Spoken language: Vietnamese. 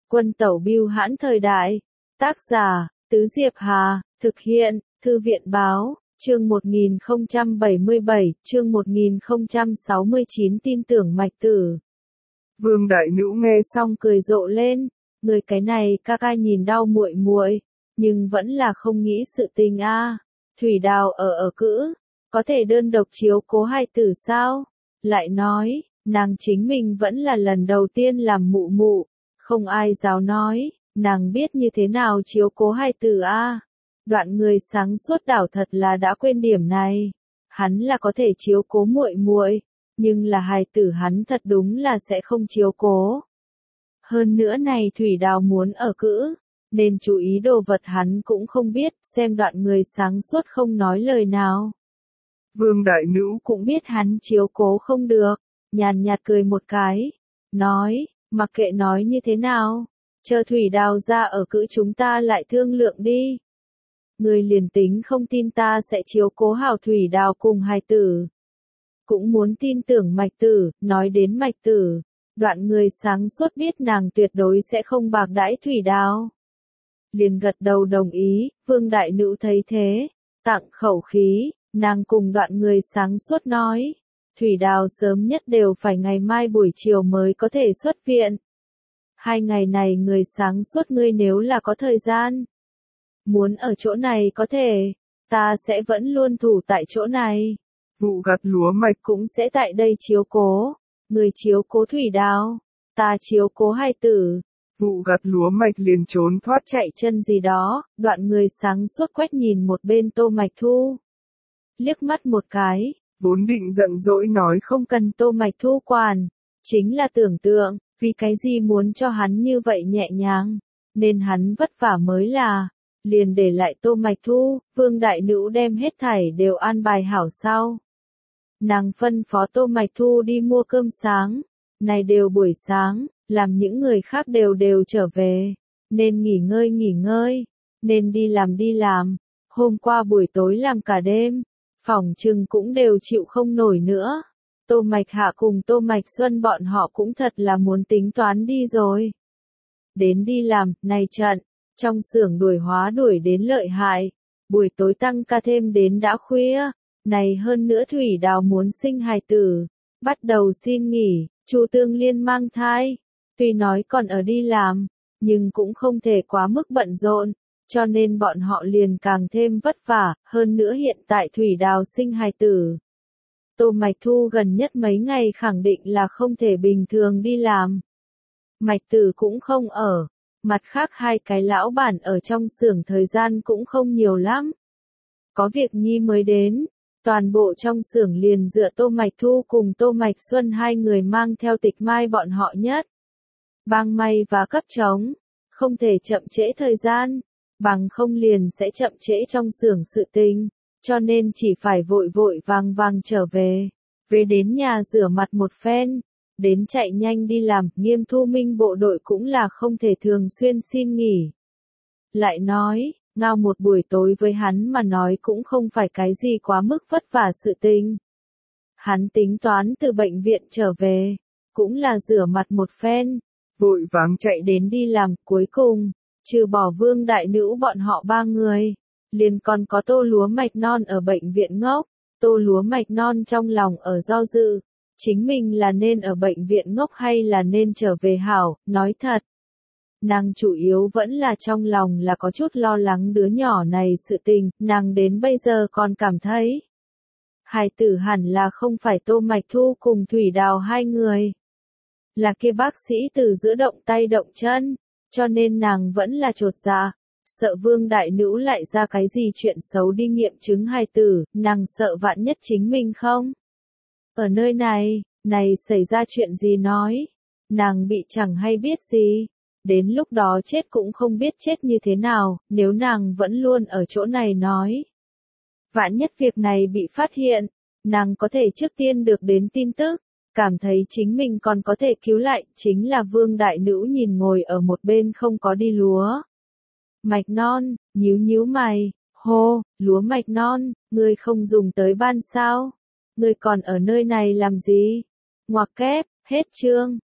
Quân tẩu bưu hãn thời đại. Tác giả, Tứ Diệp Hà, thực hiện, Thư viện báo, chương 1077, chương 1069 tin tưởng mạch tử. Vương đại nữ nghe Xong cười rộ lên, người cái này ca ca nhìn đau muội muội, nhưng vẫn là không nghĩ sự tình a. Thủy Đào ở cữ, có thể đơn độc chiếu cố hai tử sao? Lại nói, nàng chính mình vẫn là lần đầu tiên làm mụ mụ, không ai giáo nói, nàng biết như thế nào chiếu cố hai tử a. Đoạn người sáng suốt đảo thật là đã quên điểm này. Hắn là có thể chiếu cố muội muội, nhưng là hài tử hắn thật đúng là sẽ không chiếu cố. Hơn nữa này Thủy Đào muốn ở cữ, nên chú ý đồ vật hắn cũng không biết, xem đoạn người sáng suốt không nói lời nào. Vương đại nữ Cũng biết hắn chiếu cố không được, nhàn nhạt cười một cái, nói, mặc kệ nói như thế nào, chờ Thủy Đào ra ở cữ chúng ta lại thương lượng đi. Người liền tính không tin ta sẽ chiếu cố hảo Thủy Đào cùng hài tử. Cũng muốn tin tưởng mạch tử, nói đến mạch tử, đoạn người sáng suốt biết nàng tuyệt đối sẽ không bạc đãi Thủy Đào. Liền gật đầu đồng ý, Vương đại nữ thấy thế, tặng khẩu khí, nàng cùng đoạn người sáng suốt nói, Thủy Đào sớm nhất đều phải ngày mai buổi chiều mới có thể xuất viện. 2 ngày này người sáng suốt ngươi nếu là có thời gian, muốn ở chỗ này có thể, ta sẽ vẫn luôn thủ tại chỗ này. Vụ gặt lúa mạch Cũng sẽ tại đây chiếu cố, người chiếu cố Thủy Đào, ta chiếu cố hai tử. Vụ gặt lúa mạch liền trốn thoát Chạy chân gì đó, đoạn người sáng suốt quét nhìn một bên Tô Mạch Thu. Liếc mắt một cái, vốn định giận dỗi nói không cần Tô Mạch Thu quản, chính là tưởng tượng, vì cái gì muốn cho hắn như vậy nhẹ nhàng, nên hắn vất vả mới là, liền để lại Tô Mạch Thu, Vương đại nữ đem hết thảy đều an bài hảo sau. Nàng phân phó Tô Mạch Thu đi mua cơm sáng, này đều buổi sáng, làm những người khác đều trở về, nên nghỉ ngơi, nên đi làm, hôm qua buổi tối làm cả đêm, phỏng chừng cũng đều chịu không nổi nữa. Tô Mạch Hạ cùng Tô Mạch Xuân bọn họ cũng thật là muốn tính toán đi rồi. Đến đi làm, này trận, trong xưởng đuổi hóa đuổi đến lợi hại, buổi tối tăng ca thêm đến đã khuya, này hơn nữa Thủy Đào muốn sinh hài tử, bắt đầu xin nghỉ, Chu Tương Liên mang thai, tuy nói còn ở đi làm, nhưng cũng không thể quá mức bận rộn, cho nên bọn họ liền càng thêm vất vả, hơn nữa hiện tại Thủy Đào sinh hài tử. Tô Mạch Thu gần nhất mấy ngày khẳng định là không thể bình thường đi làm. Mạch Tử cũng không ở, mặt khác 2 cái lão bản ở trong xưởng thời gian cũng không nhiều lắm. Có việc nhi mới đến, toàn bộ trong xưởng liền dựa Tô Mạch Thu cùng Tô Mạch Xuân 2 người mang theo Tịch Mai bọn họ nhất. Bang may và cấp trống, không thể chậm trễ thời gian, bằng không liền sẽ chậm trễ trong xưởng sự tình, cho nên chỉ phải vội vàng trở về. Về đến nhà rửa mặt một phen, đến chạy nhanh đi làm, Nghiêm Thu Minh bộ đội cũng là không thể thường xuyên xin nghỉ. Lại nói, ngao một buổi tối với hắn mà nói cũng không phải cái gì quá mức vất vả sự tình. Hắn tính toán từ bệnh viện trở về, cũng là rửa mặt một phen, vội vàng chạy đến đi làm, cuối cùng, trừ bỏ Vương đại nữ bọn họ 3 người, liền còn có Tô Lúa Mạch Non ở bệnh viện ngốc. Tô Lúa Mạch Non trong lòng ở do dự, chính mình là nên ở bệnh viện ngốc hay là nên trở về hảo, nói thật. Nàng chủ yếu vẫn là trong lòng là có chút lo lắng đứa nhỏ này sự tình, nàng đến bây giờ còn cảm thấy. Hài tử hẳn là không phải Tô Mạch Thu cùng Thủy Đào 2 người. Là kia bác sĩ từ giữa động tay động chân, cho nên nàng vẫn là chột dạ, sợ Vương đại nữ lại ra cái gì chuyện xấu đi nghiệm chứng hài tử, nàng sợ vạn nhất chính mình không. Ở nơi này xảy ra chuyện gì nói, nàng bị chẳng hay biết gì, đến lúc đó chết cũng không biết chết như thế nào, nếu nàng vẫn luôn ở chỗ này nói. Vạn nhất việc này bị phát hiện, nàng có thể trước tiên được đến tin tức, cảm thấy chính mình còn có thể cứu lại, chính là Vương đại nữ nhìn ngồi ở một bên không có đi lúa. Mạch Non, nhíu mày, hô, Lúa Mạch Non, ngươi không dùng tới ban sao? Ngươi còn ở nơi này làm gì? Ngoặc kép, hết chương.